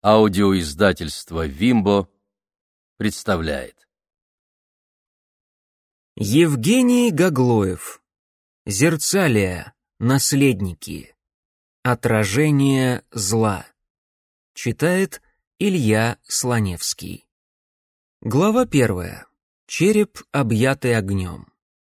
Аудиоиздательство «Вимбо» представляет. Евгений Гаглоев. Зерцалия. Наследники. Отражение зла. Читает Илья Слоневский. Глава 1. Череп, объятый огнем.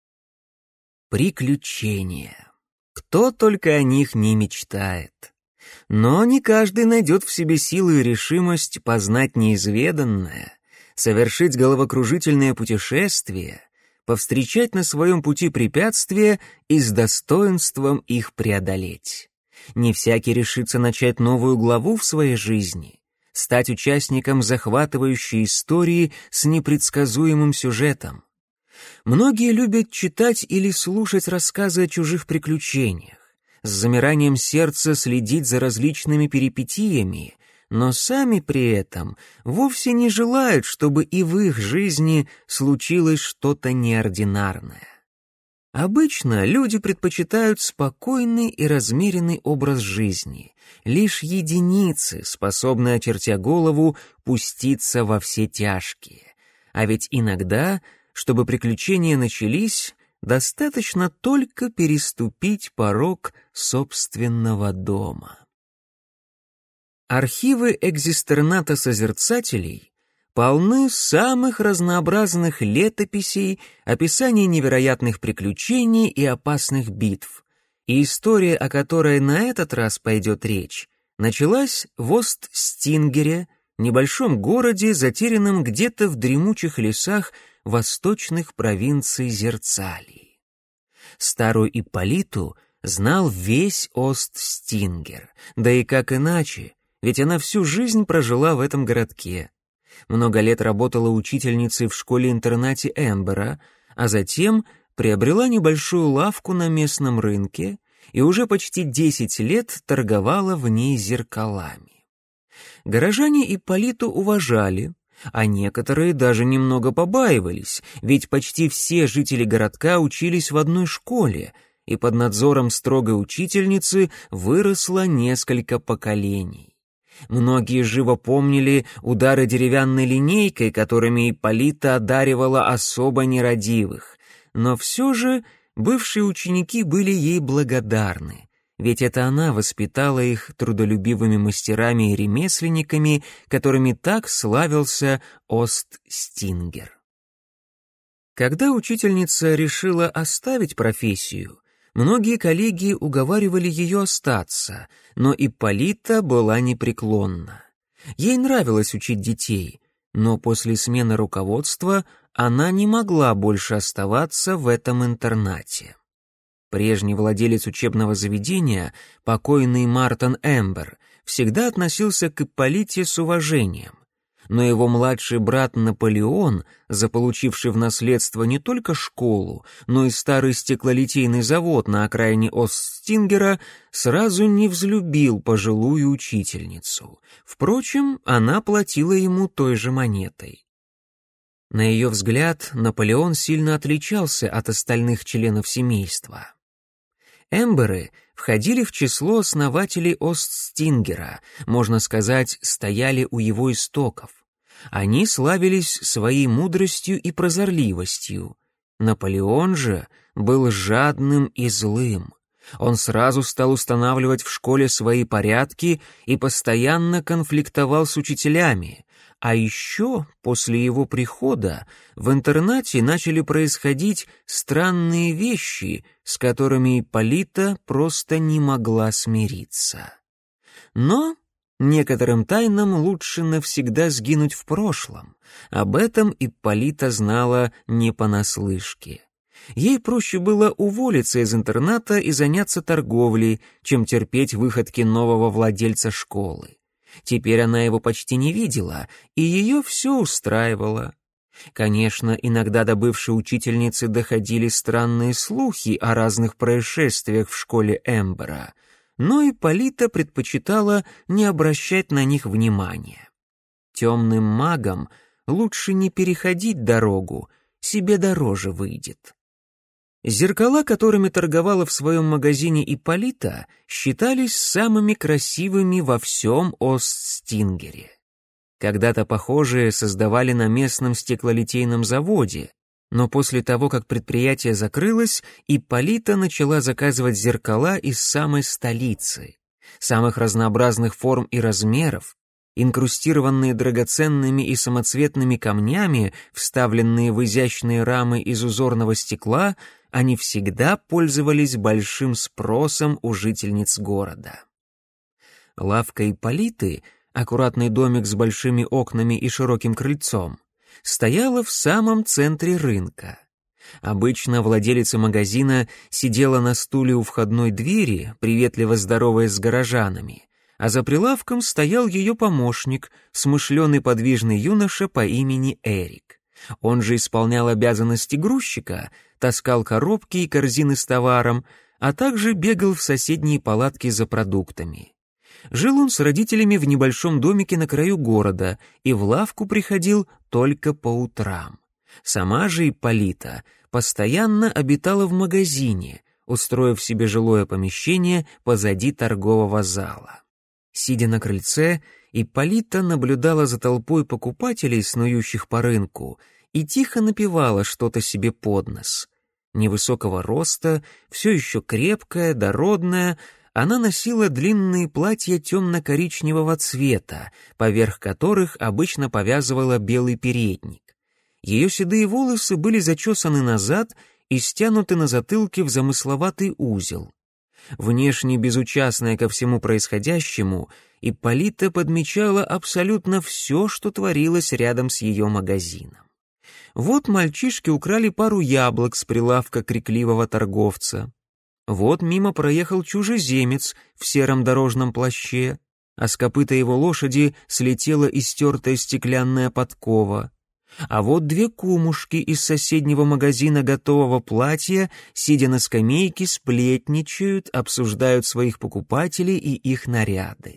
Приключения. Кто только о них не мечтает. Но не каждый найдет в себе силы и решимость познать неизведанное, совершить головокружительное путешествие, повстречать на своем пути препятствия и с достоинством их преодолеть. Не всякий решится начать новую главу в своей жизни, стать участником захватывающей истории с непредсказуемым сюжетом. Многие любят читать или слушать рассказы о чужих приключениях, с замиранием сердца следить за различными перипетиями, но сами при этом вовсе не желают, чтобы и в их жизни случилось что-то неординарное. Обычно люди предпочитают спокойный и размеренный образ жизни. Лишь единицы способны, очертя голову, пуститься во все тяжкие. А ведь иногда, чтобы приключения начались, достаточно только переступить порог собственного дома. Архивы экзистерната созерцателей полны самых разнообразных летописей, описаний невероятных приключений и опасных битв. И история, о которой на этот раз пойдет речь, началась в Ост-Стингере, небольшом городе, затерянном где-то в дремучих лесах восточных провинций Зерцалии. Старую Ипполиту знал весь Ост-Стингер, да и как иначе, ведь она всю жизнь прожила в этом городке. Много лет работала учительницей в школе-интернате Эмбера, а затем приобрела небольшую лавку на местном рынке и уже почти 10 лет торговала в ней зеркалами. Горожане Ипполиту уважали, а некоторые даже немного побаивались, ведь почти все жители городка учились в одной школе, и под надзором строгой учительницы выросло несколько поколений. Многие живо помнили удары деревянной линейкой, которыми Ипполита одаривала особо нерадивых, но все же бывшие ученики были ей благодарны. Ведь это она воспитала их трудолюбивыми мастерами и ремесленниками, которыми так славился Ост-Стингер. Когда учительница решила оставить профессию, многие коллеги уговаривали ее остаться, но Ипполита была непреклонна. Ей нравилось учить детей, но после смены руководства она не могла больше оставаться в этом интернате. Прежний владелец учебного заведения, покойный Мартон Эмбер, всегда относился к Ипполите с уважением. Но его младший брат Наполеон, заполучивший в наследство не только школу, но и старый стеклолитейный завод на окраине Ост-Стингера, сразу не взлюбил пожилую учительницу. Впрочем, она платила ему той же монетой. На ее взгляд, Наполеон сильно отличался от остальных членов семейства. Эмберы входили в число основателей Ост-Стингера, можно сказать, стояли у его истоков. Они славились своей мудростью и прозорливостью. Наполеон же был жадным и злым. Он сразу стал устанавливать в школе свои порядки и постоянно конфликтовал с учителями. А еще после его прихода в интернате начали происходить странные вещи, с которыми Ипполита просто не могла смириться. Но некоторым тайнам лучше навсегда сгинуть в прошлом. Об этом Ипполита знала не понаслышке. Ей проще было уволиться из интерната и заняться торговлей, чем терпеть выходки нового владельца школы. Теперь она его почти не видела, и ее все устраивало. Конечно, иногда до бывшей учительницы доходили странные слухи о разных происшествиях в школе Эмбера, но Ипполита предпочитала не обращать на них внимания. Темным магам лучше не переходить дорогу, себе дороже выйдет. Зеркала, которыми торговала в своем магазине Ипполита, считались самыми красивыми во всем Остстингере. Когда-то похожие создавали на местном стеклолитейном заводе, но после того, как предприятие закрылось, Ипполита начала заказывать зеркала из самой столицы, самых разнообразных форм и размеров, инкрустированные драгоценными и самоцветными камнями, вставленные в изящные рамы из узорного стекла, они всегда пользовались большим спросом у жительниц города. Лавка Ипполиты, аккуратный домик с большими окнами и широким крыльцом, стояла в самом центре рынка. Обычно владелица магазина сидела на стуле у входной двери, приветливо здороваясь с горожанами, а за прилавком стоял ее помощник, смышленый подвижный юноша по имени Эрик. Он же исполнял обязанности грузчика, таскал коробки и корзины с товаром, а также бегал в соседние палатки за продуктами. Жил он с родителями в небольшом домике на краю города и в лавку приходил только по утрам. Сама же Ипполита постоянно обитала в магазине, устроив себе жилое помещение позади торгового зала. Сидя на крыльце, Ипполита наблюдала за толпой покупателей, снующих по рынку, и тихо напевала что-то себе под нос. Невысокого роста, все еще крепкая, дородная, она носила длинные платья темно-коричневого цвета, поверх которых обычно повязывала белый передник. Ее седые волосы были зачесаны назад и стянуты на затылке в замысловатый узел. Внешне безучастная ко всему происходящему, Ипполита подмечала абсолютно все, что творилось рядом с ее магазином. Вот мальчишки украли пару яблок с прилавка крикливого торговца. Вот мимо проехал чужеземец в сером дорожном плаще, а с копыта его лошади слетела истертая стеклянная подкова. А вот две кумушки из соседнего магазина готового платья, сидя на скамейке, сплетничают, обсуждают своих покупателей и их наряды.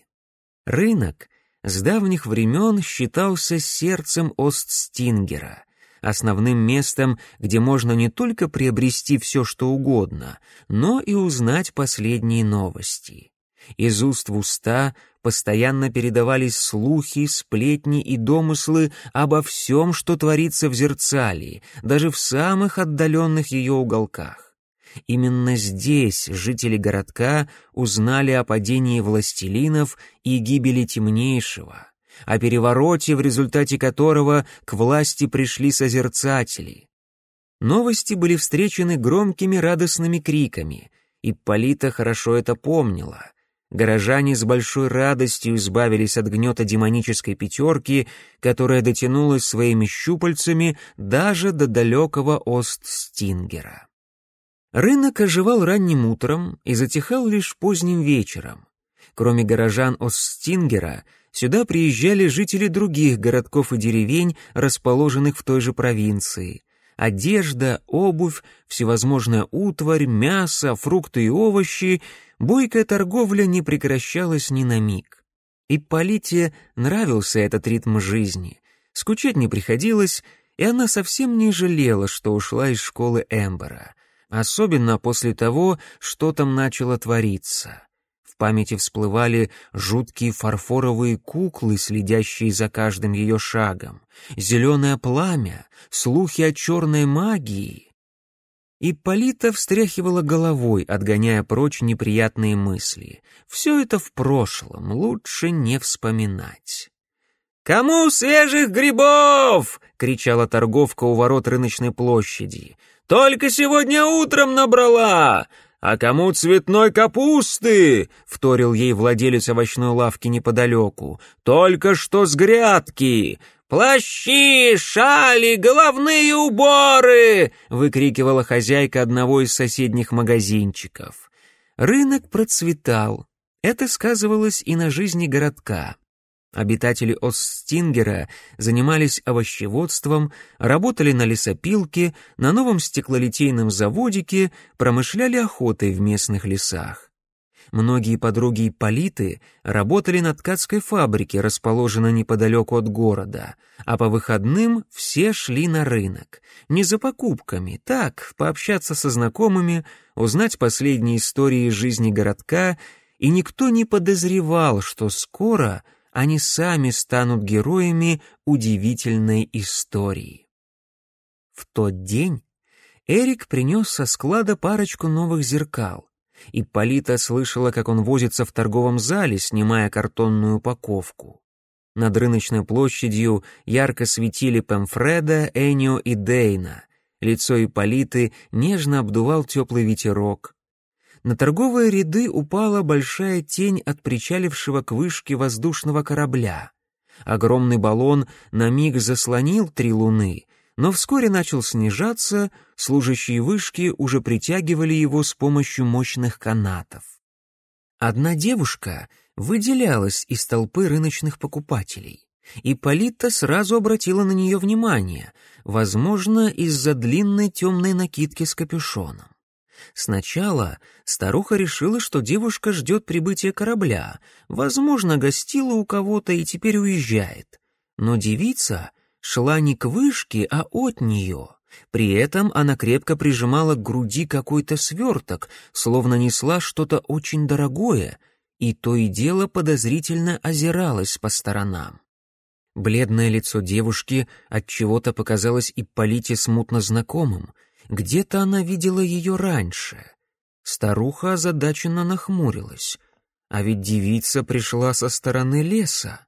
Рынок с давних времен считался сердцем Остстингера, основным местом, где можно не только приобрести все, что угодно, но и узнать последние новости. Из уст в уста постоянно передавались слухи, сплетни и домыслы обо всем, что творится в Зерцалии, даже в самых отдаленных ее уголках. Именно здесь жители городка узнали о падении властелинов и гибели Темнейшего, о перевороте, в результате которого к власти пришли созерцатели. Новости были встречены громкими радостными криками. Ипполита хорошо это помнила. Горожане с большой радостью избавились от гнета демонической пятерки, которая дотянулась своими щупальцами даже до далекого Остстингера. Рынок оживал ранним утром и затихал лишь поздним вечером. Кроме горожан Остстингера, сюда приезжали жители других городков и деревень, расположенных в той же провинции. Одежда, обувь, всевозможная утварь, мясо, фрукты и овощи — бойкая торговля не прекращалась ни на миг. Ипполите нравился этот ритм жизни. Скучать не приходилось, и она совсем не жалела, что ушла из школы Эмбера. Особенно после того, что там начало твориться. В памяти всплывали жуткие фарфоровые куклы, следящие за каждым ее шагом, зеленое пламя, слухи о черной магии. Ипполита встряхивала головой, отгоняя прочь неприятные мысли. Все это в прошлом, лучше не вспоминать. «Кому свежих грибов?» — кричала торговка у ворот рыночной площади. «Только сегодня утром набрала! А кому цветной капусты?» — вторил ей владелец овощной лавки неподалеку. «Только что с грядки! «Плащи, шали, головные уборы!» — выкрикивала хозяйка одного из соседних магазинчиков. Рынок процветал. Это сказывалось и на жизни городка. Обитатели Остстингера занимались овощеводством, работали на лесопилке, на новом стеклолитейном заводике, промышляли охотой в местных лесах. Многие подруги Ипполиты работали на ткацкой фабрике, расположенной неподалеку от города, а по выходным все шли на рынок. Не за покупками, так, пообщаться со знакомыми, узнать последние истории из жизни городка, и никто не подозревал, что скоро они сами станут героями удивительной истории. В тот день Эрик принес со склада парочку новых зеркал. Ипполита слышала, как он возится в торговом зале, снимая картонную упаковку. Над рыночной площадью ярко светили Пемфреда, Энио и Дейна. Лицо Ипполиты нежно обдувал теплый ветерок. На торговые ряды упала большая тень от причалившего к вышке воздушного корабля. Огромный баллон на миг заслонил 3 луны, но вскоре начал снижаться, служащие вышки уже притягивали его с помощью мощных канатов. Одна девушка выделялась из толпы рыночных покупателей. Ипполита сразу обратила на нее внимание, возможно, из-за длинной темной накидки с капюшоном. Сначала старуха решила, что девушка ждет прибытия корабля, возможно, гостила у кого-то и теперь уезжает. Но девица шла не к вышке, а от нее. При этом она крепко прижимала к груди какой-то сверток, словно несла что-то очень дорогое, и то и дело подозрительно озиралась по сторонам. Бледное лицо девушки отчего-то показалось Ипполите смутно знакомым. Где-то она видела ее раньше. Старуха озадаченно нахмурилась. А ведь девица пришла со стороны леса.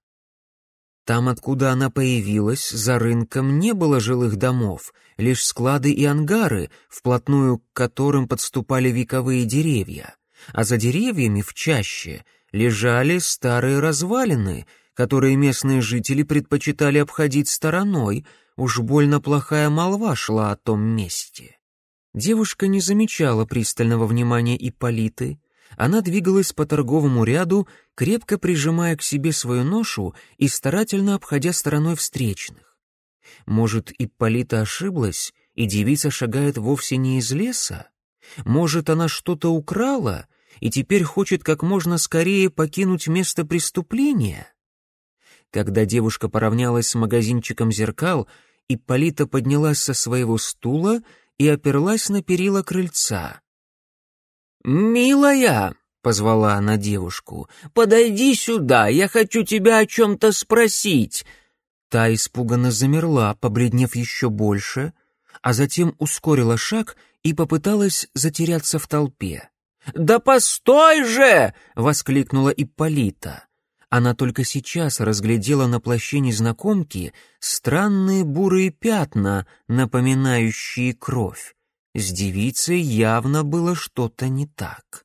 Там, откуда она появилась, за рынком не было жилых домов, лишь склады и ангары, вплотную к которым подступали вековые деревья. А за деревьями в чаще лежали старые развалины, которые местные жители предпочитали обходить стороной, уж больно плохая молва шла о том месте. Девушка не замечала пристального внимания Ипполиты. Она двигалась по торговому ряду, крепко прижимая к себе свою ношу и старательно обходя стороной встречных. Может, Ипполита ошиблась, и девица шагает вовсе не из леса? Может, она что-то украла и теперь хочет как можно скорее покинуть место преступления? Когда девушка поравнялась с магазинчиком зеркал, Ипполита поднялась со своего стула и оперлась на перила крыльца. «Милая!» — позвала она девушку. «Подойди сюда, я хочу тебя о чем-то спросить!» Та испуганно замерла, побледнев еще больше, а затем ускорила шаг и попыталась затеряться в толпе. «Да постой же!» — воскликнула Ипполита. Она только сейчас разглядела на плаще незнакомки странные бурые пятна, напоминающие кровь. С девицей явно было что-то не так.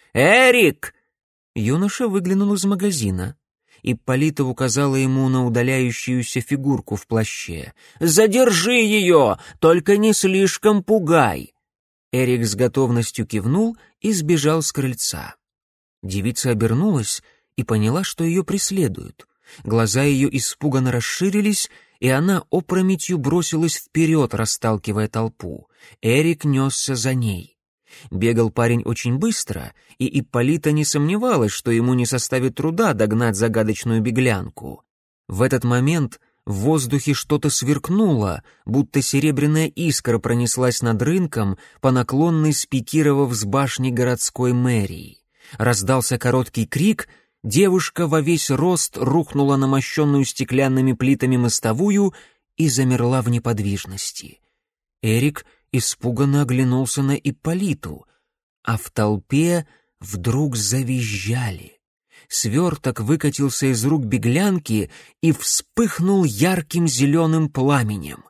«Эрик!» Юноша выглянул из магазина. Ипполита указала ему на удаляющуюся фигурку в плаще. «Задержи ее! Только не слишком пугай!» Эрик с готовностью кивнул и сбежал с крыльца. Девица обернулась и поняла, что ее преследуют. Глаза ее испуганно расширились, и она опрометью бросилась вперед, расталкивая толпу. Эрик несся за ней. Бегал парень очень быстро, и Ипполита не сомневалась, что ему не составит труда догнать загадочную беглянку. В этот момент в воздухе что-то сверкнуло, будто серебряная искра пронеслась над рынком, по наклонной спикировав с башни городской мэрии. Раздался короткий крик, девушка во весь рост рухнула на мощенную стеклянными плитами мостовую и замерла в неподвижности. Эрик испуганно оглянулся на Ипполиту, а в толпе вдруг завизжали. Сверток выкатился из рук беглянки и вспыхнул ярким зеленым пламенем.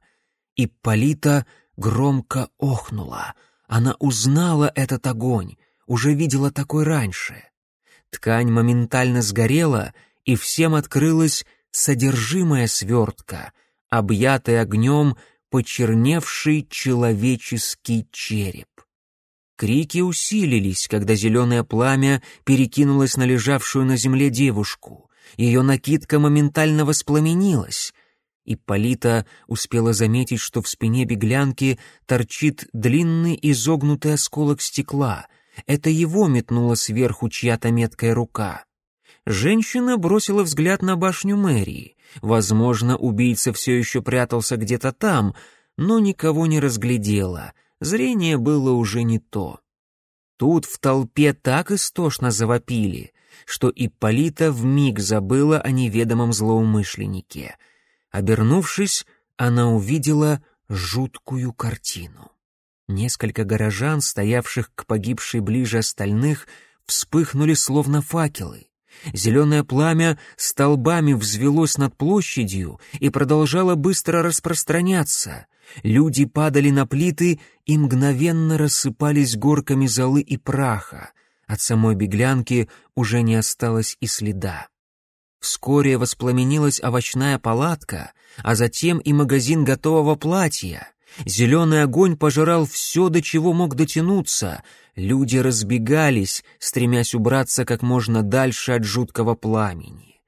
Ипполита громко охнула. Она узнала этот огонь, уже видела такой раньше. Ткань моментально сгорела, и всем открылось содержимое свертка, объятый огнем почерневший человеческий череп. Крики усилились, когда зеленое пламя перекинулось на лежавшую на земле девушку. Ее накидка моментально воспламенилась. Ипполита успела заметить, что в спине беглянки торчит длинный изогнутый осколок стекла. Это его метнула сверху чья-то меткая рука. Женщина бросила взгляд на башню мэрии. Возможно, убийца все еще прятался где-то там, но никого не разглядела. Зрение было уже не то. Тут в толпе так истошно завопили, что Ипполита вмиг забыла о неведомом злоумышленнике. Обернувшись, она увидела жуткую картину. Несколько горожан, стоявших к погибшей ближе остальных, вспыхнули словно факелы. Зеленое пламя столбами взвелось над площадью и продолжало быстро распространяться. Люди падали на плиты и мгновенно рассыпались горками золы и праха. От самой беглянки уже не осталось и следа. Вскоре воспламенилась овощная палатка, а затем и магазин готового платья. Зеленый огонь пожирал все, до чего мог дотянуться. Люди разбегались, стремясь убраться как можно дальше от жуткого пламени.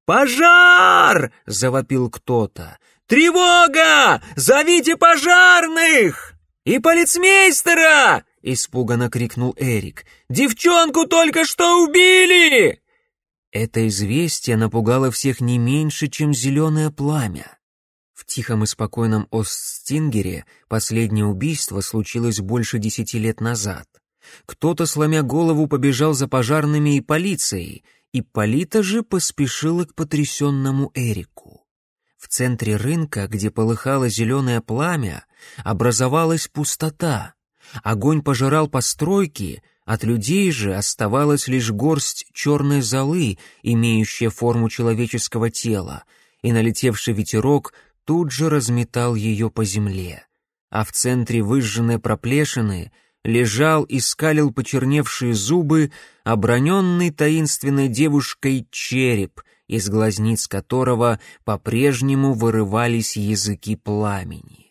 «Пожар!» — завопил кто-то. «Тревога! Зовите пожарных!» «И полицмейстера!» — испуганно крикнул Эрик. «Девчонку только что убили!» Это известие напугало всех не меньше, чем зеленое пламя. В тихом и спокойном Остстингере последнее убийство случилось больше 10 лет назад. Кто-то, сломя голову, побежал за пожарными и полицией. Ипполита же поспешила к потрясенному Эрику. В центре рынка, где полыхало зеленое пламя, образовалась пустота. Огонь пожирал постройки, от людей же оставалась лишь горсть черной золы, имеющая форму человеческого тела, и налетевший ветерок тут же разметал ее по земле. А в центре выжженной проплешины лежал и скалил почерневшие зубы оброненный таинственной девушкой череп, из глазниц которого по-прежнему вырывались языки пламени.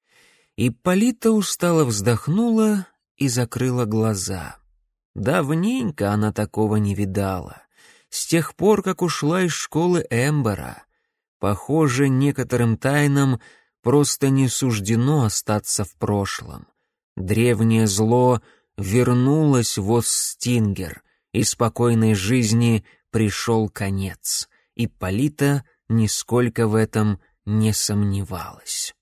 Ипполита устало вздохнула и закрыла глаза. Давненько она такого не видала, с тех пор, как ушла из школы Эмбера. Похоже, некоторым тайнам просто не суждено остаться в прошлом. Древнее зло вернулось в Остстингер, и спокойной жизни пришел конец. Ипполита нисколько в этом не сомневалась.